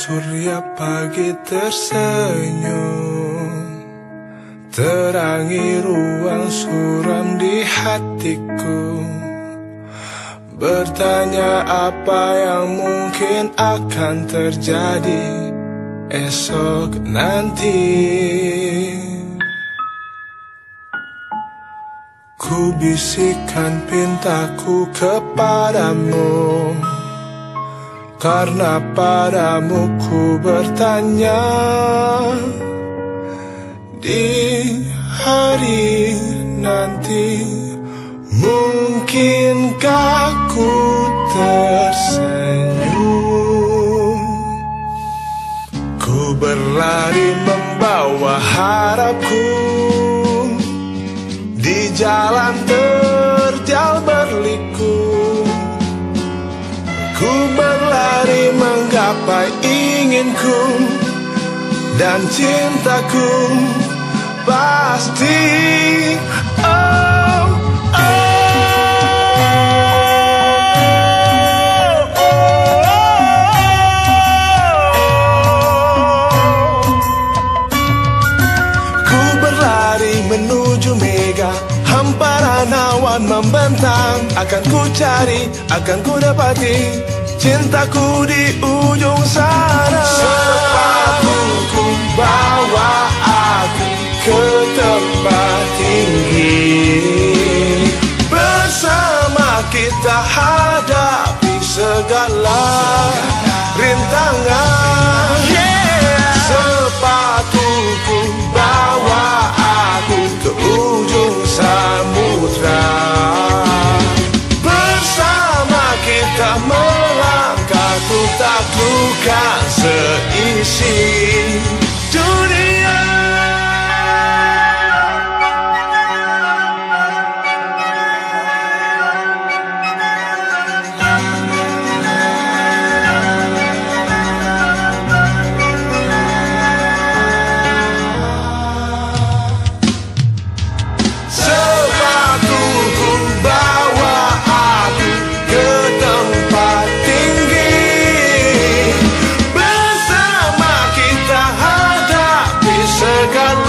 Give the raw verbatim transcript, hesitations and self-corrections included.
surya pagi tersenyum, terangi ruang suram di hatiku, bertanya apa yang mungkin akan terjadi esok nanti. Ku bisikkan pintaku kepadamu, karena padamu ku bertanya, di hari nanti mungkinkah ku tersenyum. Ku berlari membawa harapku di jalan terjal berliku. Ku berlari menggapai inginku, dan cintaku pasti. Oh, oh, oh, oh. Ku berlari menuju mega, hamparan awan membentang. Akan ku cari, akan ku dapati cintaku di ujung sana. Sepatuku bawa aku ke tempat tinggi, bersama kita hadapi segala rintangan. Yeah. Sepatuku bawa aku ke ujung samudra, bersama kita melangkah, ku taklukkan seisi dunia. Sepatuku bawa aku ke tempat tinggi, bersama kita hadapi segala